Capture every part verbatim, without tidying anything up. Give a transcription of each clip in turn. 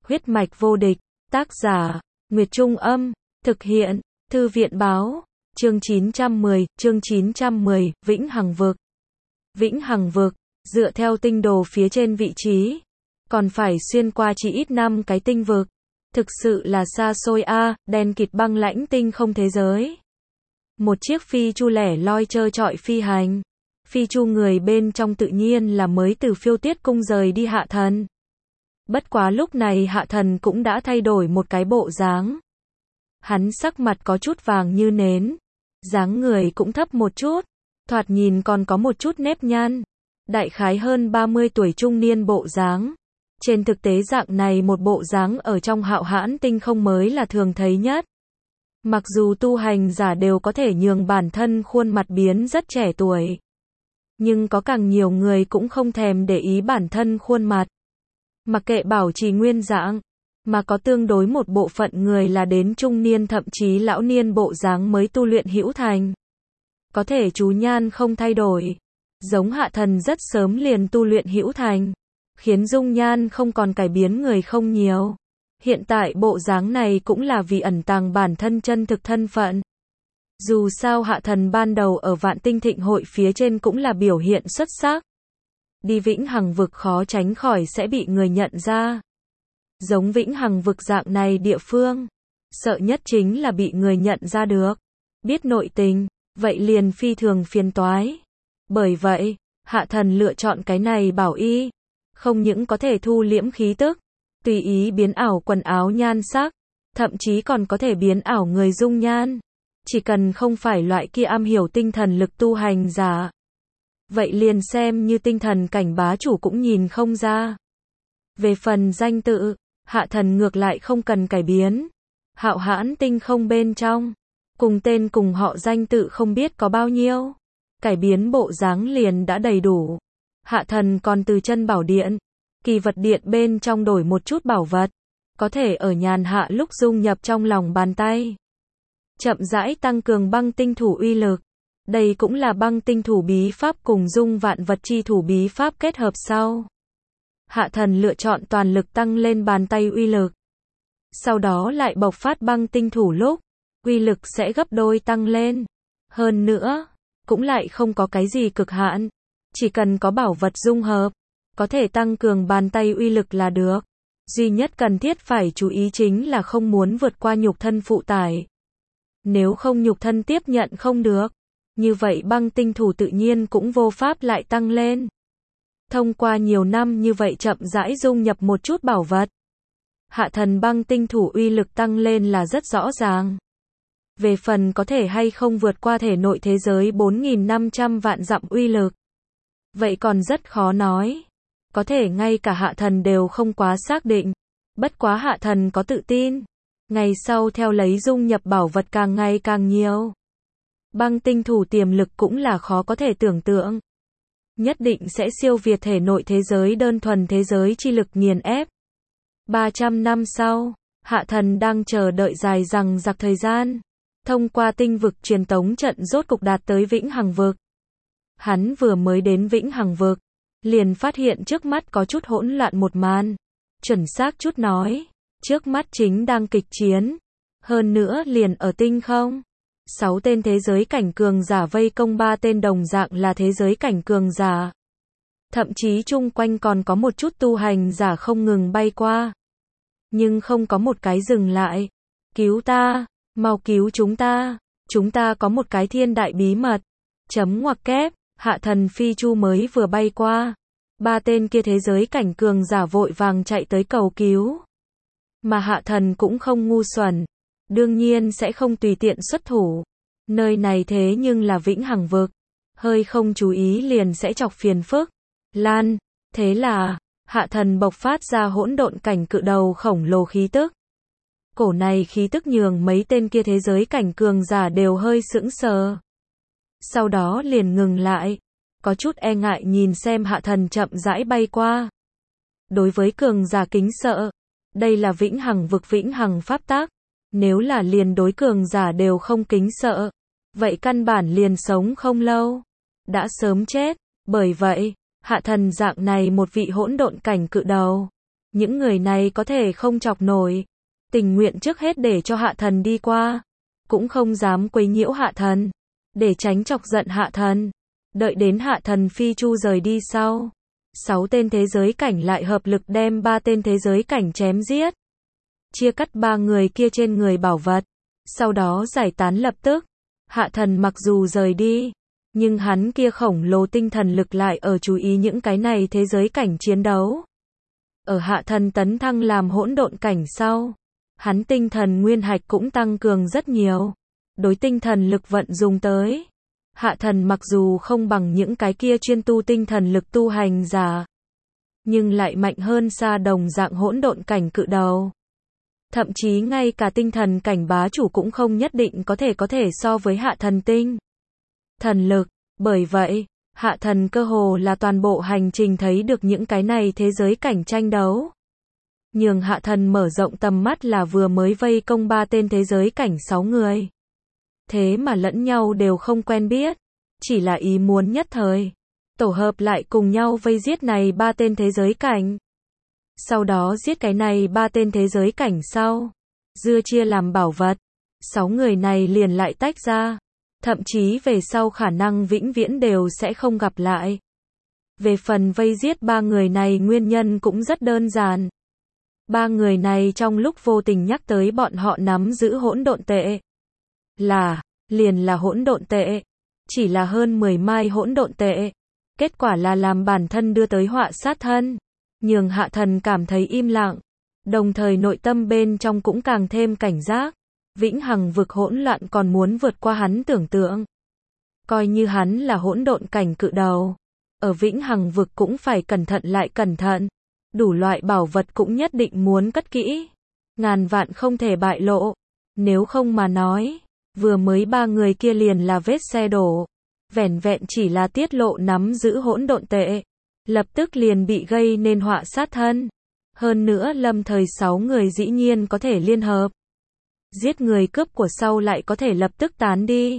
Huyết mạch vô địch, tác giả, Nguyệt Trung Âm, thực hiện, Thư viện báo, chương chín trăm mười, chương chín trăm mười, Vĩnh Hằng Vực. Vĩnh Hằng Vực, dựa theo tinh đồ phía trên vị trí, còn phải xuyên qua chỉ ít năm cái tinh vực. Thực sự là xa xôi a, đen kịt băng lãnh tinh không thế giới. Một chiếc phi chu lẻ loi trơ trọi phi hành. Phi chu người bên trong tự nhiên là mới từ Phiêu Tuyết cung rời đi Hạ Thần. Bất quá lúc này Hạ Thần cũng đã thay đổi một cái bộ dáng. Hắn sắc mặt có chút vàng như nến, dáng người cũng thấp một chút, thoạt nhìn còn có một chút nếp nhăn, đại khái hơn ba mươi tuổi trung niên bộ dáng. Trên thực tế dạng này một bộ dáng ở trong Hạo Hãn tinh không mới là thường thấy nhất. Mặc dù tu hành giả đều có thể nhường bản thân khuôn mặt biến rất trẻ tuổi, nhưng có càng nhiều người cũng không thèm để ý bản thân khuôn mặt. Mặc kệ bảo trì nguyên dạng, mà có tương đối một bộ phận người là đến trung niên thậm chí lão niên bộ dáng mới tu luyện hữu thành. Có thể chú nhan không thay đổi, giống Hạ Thần rất sớm liền tu luyện hữu thành, khiến dung nhan không còn cải biến người không nhiều. Hiện tại bộ dáng này cũng là vì ẩn tàng bản thân chân thực thân phận. Dù sao Hạ Thần ban đầu ở Vạn Tinh Thịnh hội phía trên cũng là biểu hiện xuất sắc. Đi Vĩnh Hằng Vực khó tránh khỏi sẽ bị người nhận ra. Giống Vĩnh Hằng Vực dạng này địa phương, sợ nhất chính là bị người nhận ra được. Biết nội tình, vậy liền phi thường phiền toái. Bởi vậy, Hạ Thần lựa chọn cái này bảo y, không những có thể thu liễm khí tức, tùy ý biến ảo quần áo nhan sắc, thậm chí còn có thể biến ảo người dung nhan. Chỉ cần không phải loại kia am hiểu tinh thần lực tu hành giả, vậy liền xem như tinh thần cảnh bá chủ cũng nhìn không ra. Về phần danh tự, Hạ Thần ngược lại không cần cải biến. Hạo Hãn tinh không bên trong, cùng tên cùng họ danh tự không biết có bao nhiêu, cải biến bộ dáng liền đã đầy đủ. Hạ Thần còn từ chân bảo điện, kỳ vật điện bên trong đổi một chút bảo vật, có thể ở nhàn hạ lúc dung nhập trong lòng bàn tay, chậm rãi tăng cường băng tinh thủ uy lực. Đây cũng là băng tinh thủ bí pháp cùng dung vạn vật chi thủ bí pháp kết hợp sau. Hạ Thần lựa chọn toàn lực tăng lên bàn tay uy lực. Sau đó lại bộc phát băng tinh thủ lúc, uy lực sẽ gấp đôi tăng lên. Hơn nữa, cũng lại không có cái gì cực hạn. Chỉ cần có bảo vật dung hợp, có thể tăng cường bàn tay uy lực là được. Duy nhất cần thiết phải chú ý chính là không muốn vượt qua nhục thân phụ tải. Nếu không nhục thân tiếp nhận không được, như vậy băng tinh thủ tự nhiên cũng vô pháp lại tăng lên. Thông qua nhiều năm như vậy chậm rãi dung nhập một chút bảo vật, Hạ Thần băng tinh thủ uy lực tăng lên là rất rõ ràng. Về phần có thể hay không vượt qua thể nội thế giới bốn nghìn năm trăm vạn dặm uy lực, vậy còn rất khó nói. Có thể ngay cả Hạ Thần đều không quá xác định. Bất quá Hạ Thần có tự tin, ngày sau theo lấy dung nhập bảo vật càng ngày càng nhiều, băng tinh thủ tiềm lực cũng là khó có thể tưởng tượng. Nhất định sẽ siêu việt thể nội thế giới đơn thuần thế giới chi lực nghiền ép. ba trăm năm sau, Hạ Thần đang chờ đợi dài dằng dặc thời gian. Thông qua tinh vực truyền tống trận rốt cục đạt tới Vĩnh Hằng Vực. Hắn vừa mới đến Vĩnh Hằng Vực, liền phát hiện trước mắt có chút hỗn loạn một màn. Chuẩn xác chút nói, trước mắt chính đang kịch chiến. Hơn nữa liền ở tinh không, sáu tên thế giới cảnh cường giả vây công ba tên đồng dạng là thế giới cảnh cường giả. Thậm chí chung quanh còn có một chút tu hành giả không ngừng bay qua. Nhưng không có một cái dừng lại. Cứu ta, mau cứu chúng ta, chúng ta có một cái thiên đại bí mật. Chấm ngoặc kép, Hạ Thần phi chu mới vừa bay qua. Ba tên kia thế giới cảnh cường giả vội vàng chạy tới cầu cứu. Mà Hạ Thần cũng không ngu xuẩn, đương nhiên sẽ không tùy tiện xuất thủ. Nơi này thế nhưng là Vĩnh Hằng Vực, hơi không chú ý liền sẽ chọc phiền phức. Lan, thế là, Hạ Thần bộc phát ra hỗn độn cảnh cự đầu khổng lồ khí tức. Cổ này khí tức nhường mấy tên kia thế giới cảnh cường giả đều hơi sững sờ. Sau đó liền ngừng lại, có chút e ngại nhìn xem Hạ Thần chậm rãi bay qua. Đối với cường giả kính sợ, đây là Vĩnh Hằng Vực Vĩnh Hằng pháp tắc. Nếu là liền đối cường giả đều không kính sợ, vậy căn bản liền sống không lâu, đã sớm chết. Bởi vậy, Hạ Thần dạng này một vị hỗn độn cảnh cự đầu, Những người này có thể không chọc nổi, tình nguyện trước hết để cho hạ thần đi qua, cũng không dám quấy nhiễu hạ thần, để tránh chọc giận hạ thần. Đợi đến hạ thần phi chu rời đi sau, sáu tên thế giới cảnh lại hợp lực đem ba tên thế giới cảnh chém giết, chia cắt ba người kia trên người bảo vật, sau đó giải tán lập tức. Hạ thần mặc dù rời đi, nhưng hắn kia khổng lồ tinh thần lực lại ở chú ý những cái này thế giới cảnh chiến đấu. Ở hạ thần tấn thăng làm hỗn độn cảnh sau, hắn tinh thần nguyên hạch cũng tăng cường rất nhiều. Đối tinh thần lực vận dùng tới, hạ thần mặc dù không bằng những cái kia chuyên tu tinh thần lực tu hành giả, nhưng lại mạnh hơn xa đồng dạng hỗn độn cảnh cự đầu. Thậm chí ngay cả tinh thần cảnh bá chủ cũng không nhất định có thể có thể so với hạ thần tinh thần lực. Bởi vậy, hạ thần cơ hồ là toàn bộ hành trình thấy được những cái này thế giới cảnh tranh đấu. Nhường hạ thần mở rộng tầm mắt là vừa mới vây công ba tên thế giới cảnh sáu người. Thế mà lẫn nhau đều không quen biết, chỉ là ý muốn nhất thời, tổ hợp lại cùng nhau vây giết này ba tên thế giới cảnh. Sau đó giết cái này ba tên thế giới cảnh sau, dưa chia làm bảo vật, sáu người này liền lại tách ra, thậm chí về sau khả năng vĩnh viễn đều sẽ không gặp lại. Về phần vây giết ba người này nguyên nhân cũng rất đơn giản. Ba người này trong lúc vô tình nhắc tới bọn họ nắm giữ hỗn độn tệ. Là, liền là hỗn độn tệ. Chỉ là hơn mười mai hỗn độn tệ. Kết quả là làm bản thân đưa tới họa sát thân. Nhường hạ thần cảm thấy im lặng. Đồng thời nội tâm bên trong cũng càng thêm cảnh giác. Vĩnh hằng vực hỗn loạn còn muốn vượt qua hắn tưởng tượng. Coi như hắn là hỗn độn cảnh cự đầu. Ở vĩnh hằng vực cũng phải cẩn thận lại cẩn thận. Đủ loại bảo vật cũng nhất định muốn cất kỹ. Ngàn vạn không thể bại lộ. Nếu không mà nói, vừa mới ba người kia liền là vết xe đổ. Vẻn vẹn chỉ là tiết lộ nắm giữ hỗn độn tệ. Lập tức liền bị gây nên họa sát thân. Hơn nữa lâm thời sáu người dĩ nhiên có thể liên hợp. Giết người cướp của sau lại có thể lập tức tán đi.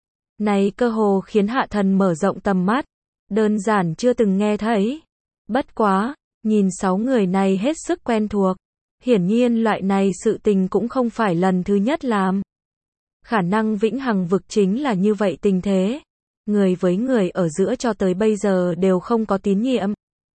Này cơ hồ khiến hạ thần mở rộng tầm mắt. Đơn giản chưa từng nghe thấy. Bất quá, nhìn sáu người này hết sức quen thuộc. Hiển nhiên loại này sự tình cũng không phải lần thứ nhất làm. Khả năng vĩnh hằng vực chính là như vậy tình thế. Người với người ở giữa cho tới bây giờ đều không có tín nhiệm.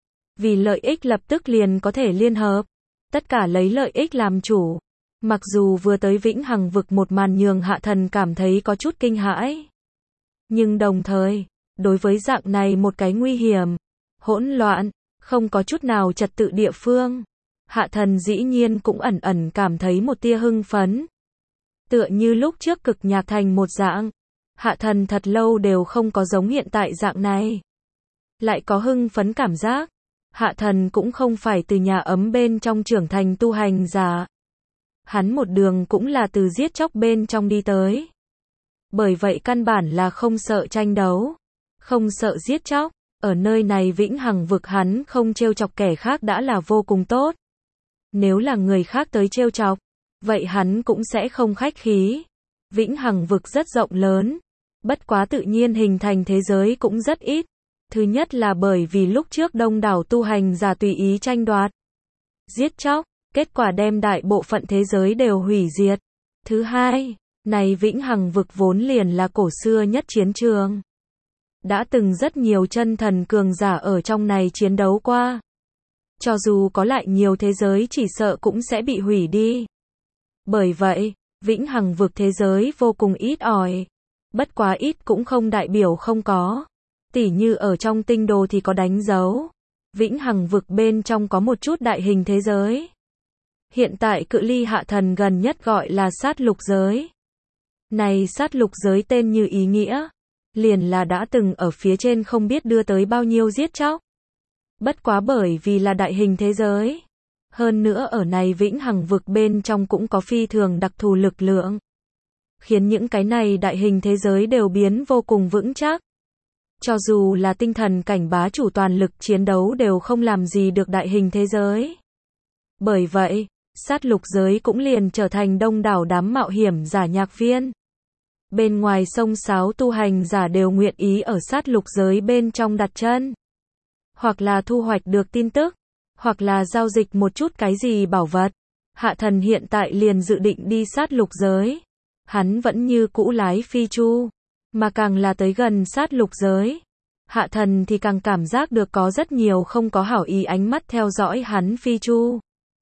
Vì lợi ích lập tức liền có thể liên hợp. Tất cả lấy lợi ích làm chủ. Mặc dù vừa tới vĩnh hằng vực một màn nhường hạ thần cảm thấy có chút kinh hãi. Nhưng đồng thời, đối với dạng này một cái nguy hiểm, hỗn loạn, không có chút nào trật tự địa phương, hạ thần dĩ nhiên cũng ẩn ẩn cảm thấy một tia hưng phấn. Tựa như lúc trước cực nhạc thành một dạng, hạ thần thật lâu đều không có giống hiện tại dạng này. Lại có hưng phấn cảm giác, hạ thần cũng không phải từ nhà ấm bên trong trưởng thành tu hành giả. Hắn một đường cũng là từ giết chóc bên trong đi tới. Bởi vậy căn bản là không sợ tranh đấu, không sợ giết chóc. Ở nơi này vĩnh hằng vực hắn không trêu chọc kẻ khác đã là vô cùng tốt. Nếu là người khác tới trêu chọc, vậy hắn cũng sẽ không khách khí. Vĩnh hằng vực rất rộng lớn, bất quá tự nhiên hình thành thế giới cũng rất ít. Thứ nhất là bởi vì lúc trước đông đảo tu hành giả tùy ý tranh đoạt, giết chóc, kết quả đem đại bộ phận thế giới đều hủy diệt. Thứ hai, này vĩnh hằng vực vốn liền là cổ xưa nhất chiến trường. Đã từng rất nhiều chân thần cường giả ở trong này chiến đấu qua. Cho dù có lại nhiều thế giới chỉ sợ cũng sẽ bị hủy đi. Bởi vậy, vĩnh hằng vực thế giới vô cùng ít ỏi. Bất quá ít cũng không đại biểu không có. Tỉ như ở trong tinh đồ thì có đánh dấu. Vĩnh hằng vực bên trong có một chút đại hình thế giới. Hiện tại cự ly hạ thần gần nhất gọi là sát lục giới. Này sát lục giới tên như ý nghĩa. Liền là đã từng ở phía trên không biết đưa tới bao nhiêu giết chóc. Bất quá bởi vì là đại hình thế giới. Hơn nữa ở này vĩnh hằng vực bên trong cũng có phi thường đặc thù lực lượng. Khiến những cái này đại hình thế giới đều biến vô cùng vững chắc. Cho dù là tinh thần cảnh bá chủ toàn lực chiến đấu đều không làm gì được đại hình thế giới. Bởi vậy, sát lục giới cũng liền trở thành đông đảo đám mạo hiểm giả nhạc viên. Bên ngoài sông sáo tu hành giả đều nguyện ý ở sát lục giới bên trong đặt chân. Hoặc là thu hoạch được tin tức, hoặc là giao dịch một chút cái gì bảo vật. Hạ thần hiện tại liền dự định đi sát lục giới. Hắn vẫn như cũ lái phi chu, mà càng là tới gần sát lục giới, hạ thần thì càng cảm giác được có rất nhiều không có hảo ý ánh mắt theo dõi hắn phi chu.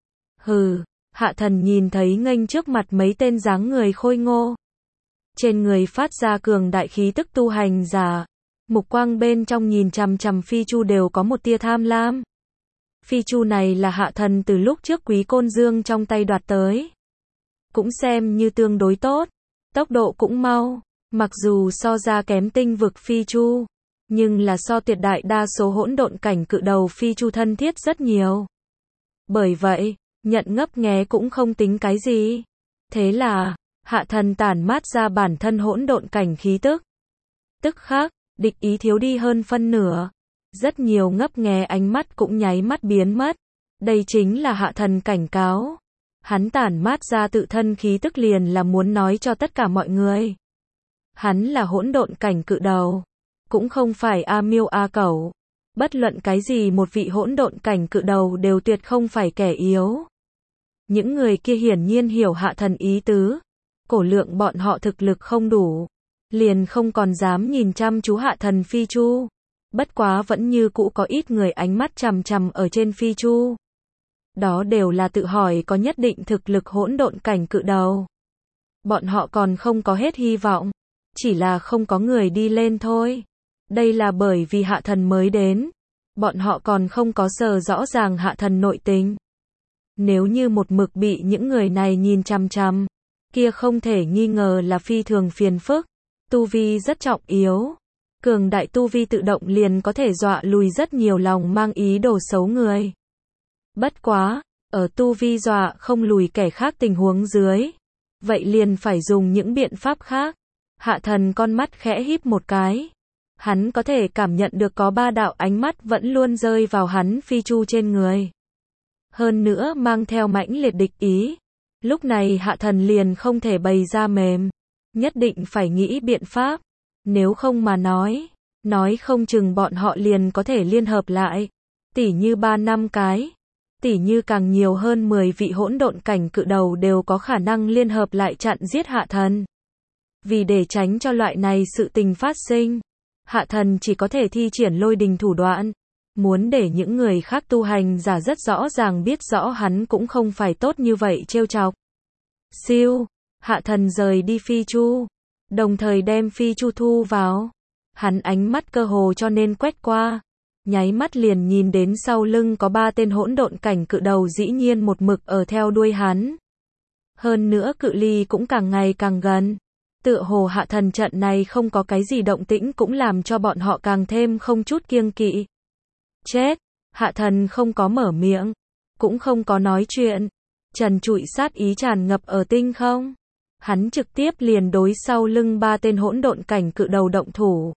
Hừ, hạ thần nhìn thấy nghênh trước mặt mấy tên dáng người khôi ngô. Trên người phát ra cường đại khí tức tu hành giả, mục quang bên trong nhìn chằm chằm phi chu đều có một tia tham lam. Phi chu này là hạ thần từ lúc trước Quý Côn Dương trong tay đoạt tới. Cũng xem như tương đối tốt, tốc độ cũng mau, mặc dù so ra kém tinh vực phi chu, nhưng là so tuyệt đại đa số hỗn độn cảnh cự đầu phi chu thân thiết rất nhiều. Bởi vậy, nhận ngấp nghé cũng không tính cái gì. Thế là, hạ thần tản mát ra bản thân hỗn độn cảnh khí tức. Tức khắc, địch ý thiếu đi hơn phân nửa. Rất nhiều ngấp nghé ánh mắt cũng nháy mắt biến mất. Đây chính là hạ thần cảnh cáo. Hắn tản mát ra tự thân khí tức liền là muốn nói cho tất cả mọi người. Hắn là hỗn độn cảnh cự đầu, cũng không phải A Miêu A Cẩu. Bất luận cái gì một vị hỗn độn cảnh cự đầu đều tuyệt không phải kẻ yếu. Những người kia hiển nhiên hiểu hạ thần ý tứ. Cổ lượng bọn họ thực lực không đủ, liền không còn dám nhìn chăm chú hạ thần phi chu. Bất quá vẫn như cũ có ít người ánh mắt chằm chằm ở trên phi chu. Đó đều là tự hỏi có nhất định thực lực hỗn độn cảnh cự đầu. Bọn họ còn không có hết hy vọng, chỉ là không có người đi lên thôi. Đây là bởi vì hạ thần mới đến, bọn họ còn không có sờ rõ ràng hạ thần nội tình. Nếu như một mực bị những người này nhìn chằm chằm, kia không thể nghi ngờ là phi thường phiền phức. Tu vi rất trọng yếu, cường đại tu vi tự động liền có thể dọa lùi rất nhiều lòng mang ý đồ xấu người. Bất quá, ở tu vi dọa không lùi kẻ khác tình huống dưới, vậy liền phải dùng những biện pháp khác. Hạ thần con mắt khẽ híp một cái. Hắn có thể cảm nhận được có ba đạo ánh mắt vẫn luôn rơi vào hắn phi chu trên người. Hơn nữa mang theo mãnh liệt địch ý. Lúc này hạ thần liền không thể bày ra mềm. Nhất định phải nghĩ biện pháp. Nếu không mà nói, nói không chừng bọn họ liền có thể liên hợp lại. Tỉ như ba năm cái. Tỉ như càng nhiều hơn mười vị hỗn độn cảnh cự đầu đều có khả năng liên hợp lại chặn giết hạ thần. Vì để tránh cho loại này sự tình phát sinh, hạ thần chỉ có thể thi triển lôi đình thủ đoạn. Muốn để những người khác tu hành giả rất rõ ràng biết rõ hắn cũng không phải tốt như vậy trêu chọc. Siêu, hạ thần rời đi phi chu, đồng thời đem phi chu thu vào. Hắn ánh mắt cơ hồ cho nên quét qua, nháy mắt liền nhìn đến sau lưng có ba tên hỗn độn cảnh cự đầu dĩ nhiên một mực ở theo đuôi hắn. Hơn nữa cự ly cũng càng ngày càng gần. Tựa hồ hạ thần trận này không có cái gì động tĩnh cũng làm cho bọn họ càng thêm không chút kiêng kỵ. Chết, hạ thần không có mở miệng, cũng không có nói chuyện. Trần trụi sát ý tràn ngập ở tinh không. Hắn trực tiếp liền đối sau lưng ba tên hỗn độn cảnh cự đầu động thủ.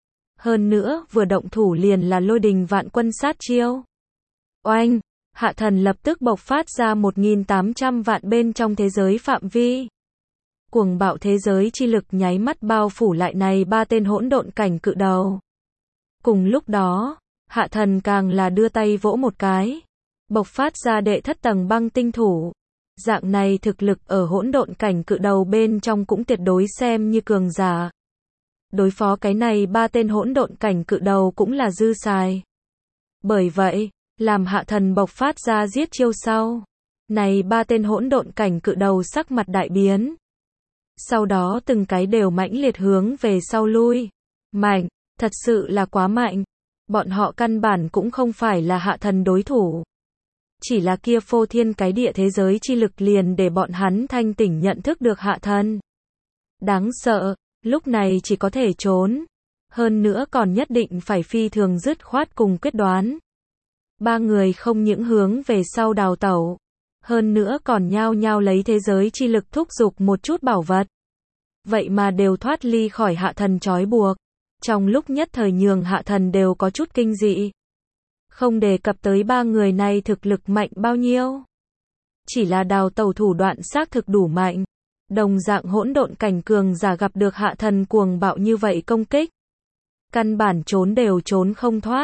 Hơn nữa, vừa động thủ liền là lôi đình vạn quân sát chiêu. Oanh, hạ thần lập tức bộc phát ra một nghìn tám trăm vạn bên trong thế giới phạm vi. Cuồng bạo thế giới chi lực nháy mắt bao phủ lại này ba tên hỗn độn cảnh cự đầu. Cùng lúc đó, hạ thần càng là đưa tay vỗ một cái, bộc phát ra đệ thất tầng băng tinh thủ. Dạng này thực lực ở hỗn độn cảnh cự đầu bên trong cũng tuyệt đối xem như cường giả. Đối phó cái này ba tên hỗn độn cảnh cự đầu cũng là dư xài. Bởi vậy, làm hạ thần bộc phát ra giết chiêu sau, này ba tên hỗn độn cảnh cự đầu sắc mặt đại biến. Sau đó từng cái đều mãnh liệt hướng về sau lui. Mạnh, thật sự là quá mạnh. Bọn họ căn bản cũng không phải là hạ thần đối thủ. Chỉ là kia phô thiên cái địa thế giới chi lực liền để bọn hắn thanh tỉnh nhận thức được hạ thần. Đáng sợ, lúc này chỉ có thể trốn. Hơn nữa còn nhất định phải phi thường dứt khoát cùng quyết đoán. Ba người không những hướng về sau đào tẩu. Hơn nữa còn nhao nhao lấy thế giới chi lực thúc giục một chút bảo vật. Vậy mà đều thoát ly khỏi hạ thần trói buộc. Trong lúc nhất thời nhường hạ thần đều có chút kinh dị. Không đề cập tới ba người này thực lực mạnh bao nhiêu. Chỉ là đào tẩu thủ đoạn xác thực đủ mạnh. Đồng dạng hỗn độn cảnh cường giả gặp được hạ thần cuồng bạo như vậy công kích. Căn bản trốn đều trốn không thoát.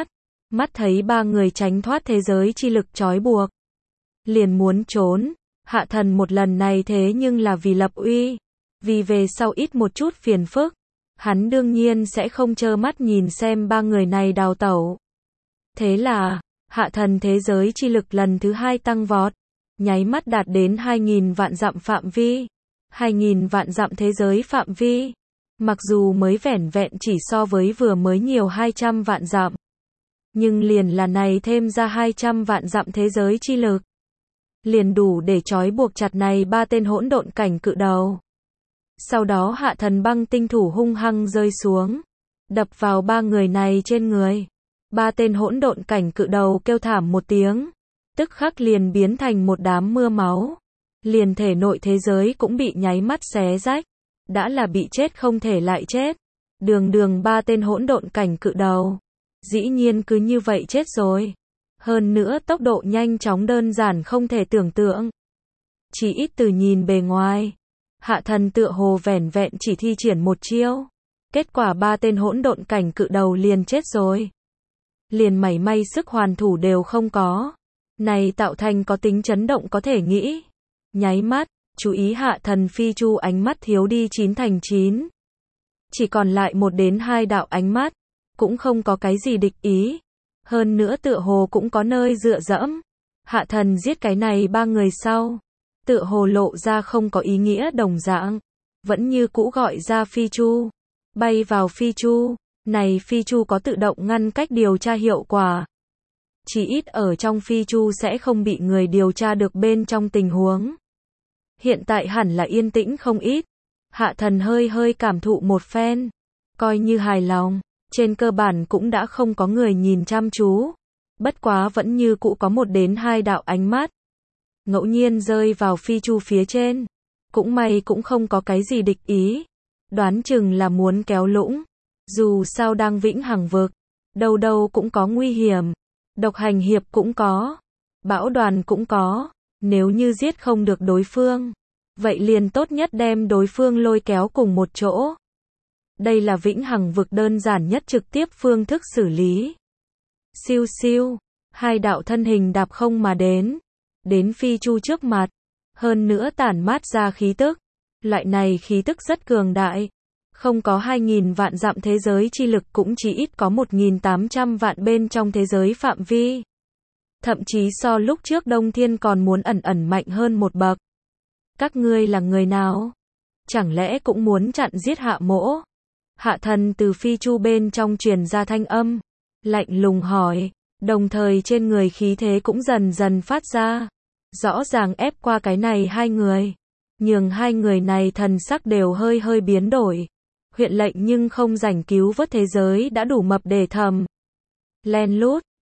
Mắt thấy ba người tránh thoát thế giới chi lực trói buộc, liền muốn trốn. Hạ thần một lần này thế nhưng là vì lập uy, vì về sau ít một chút phiền phức, hắn đương nhiên sẽ không trơ mắt nhìn xem ba người này đào tẩu. Thế là, hạ thần thế giới chi lực lần thứ hai tăng vọt, nháy mắt đạt đến hai nghìn vạn dặm phạm vi. hai nghìn vạn dặm thế giới phạm vi, mặc dù mới vẻn vẹn chỉ so với vừa mới nhiều hai trăm vạn dặm, nhưng liền là này thêm ra hai trăm vạn dặm thế giới chi lực, liền đủ để trói buộc chặt này ba tên hỗn độn cảnh cự đầu. Sau đó hạ thần băng tinh thủ hung hăng rơi xuống, đập vào ba người này trên người. Ba tên hỗn độn cảnh cự đầu kêu thảm một tiếng, tức khắc liền biến thành một đám mưa máu, liền thể nội thế giới cũng bị nháy mắt xé rách, đã là bị chết không thể lại chết. Đường đường ba tên hỗn độn cảnh cự đầu, dĩ nhiên cứ như vậy chết rồi. Hơn nữa tốc độ nhanh chóng đơn giản không thể tưởng tượng. Chỉ ít từ nhìn bề ngoài, hạ thần tựa hồ vẻn vẹn chỉ thi triển một chiêu, kết quả ba tên hỗn độn cảnh cự đầu liền chết rồi. Liền mảy may sức hoàn thủ đều không có. Này tạo thành có tính chấn động có thể nghĩ. Nháy mắt, chú ý hạ thần phi chu ánh mắt thiếu đi chín thành chín. Chỉ còn lại một đến hai đạo ánh mắt, cũng không có cái gì địch ý. Hơn nữa tựa hồ cũng có nơi dựa dẫm. Hạ thần giết cái này ba người sau, tựa hồ lộ ra không có ý nghĩa đồng dạng, vẫn như cũ gọi ra phi chu, bay vào phi chu. Này phi chu có tự động ngăn cách điều tra hiệu quả. Chỉ ít ở trong phi chu sẽ không bị người điều tra được bên trong tình huống. Hiện tại hẳn là yên tĩnh không ít. Hạ thần hơi hơi cảm thụ một phen, coi như hài lòng. Trên cơ bản cũng đã không có người nhìn chăm chú. Bất quá vẫn như cũ có một đến hai đạo ánh mắt ngẫu nhiên rơi vào phi chu phía trên. Cũng may cũng không có cái gì địch ý. Đoán chừng là muốn kéo lũng. Dù sao đang vĩnh hằng vực, đâu đâu cũng có nguy hiểm. Độc hành hiệp cũng có, bão đoàn cũng có. Nếu như giết không được đối phương, vậy liền tốt nhất đem đối phương lôi kéo cùng một chỗ. Đây là vĩnh hằng vực đơn giản nhất trực tiếp phương thức xử lý. Siêu siêu, hai đạo thân hình đạp không mà đến, đến phi chu trước mặt, hơn nữa tản mát ra khí tức. Loại này khí tức rất cường đại, không có hai nghìn vạn dặm thế giới chi lực cũng chỉ ít có một nghìn tám trăm vạn bên trong thế giới phạm vi. Thậm chí so lúc trước Đông Thiên còn muốn ẩn ẩn mạnh hơn một bậc. Các ngươi là người nào? Chẳng lẽ cũng muốn chặn giết Hạ Mỗ? Hạ thần từ phi chu bên trong truyền ra thanh âm, lạnh lùng hỏi, đồng thời trên người khí thế cũng dần dần phát ra, rõ ràng ép qua cái này hai người, nhường hai người này thần sắc đều hơi hơi biến đổi. Huyện lệnh nhưng không rảnh cứu vớt thế giới đã đủ mập để thầm. Len lút,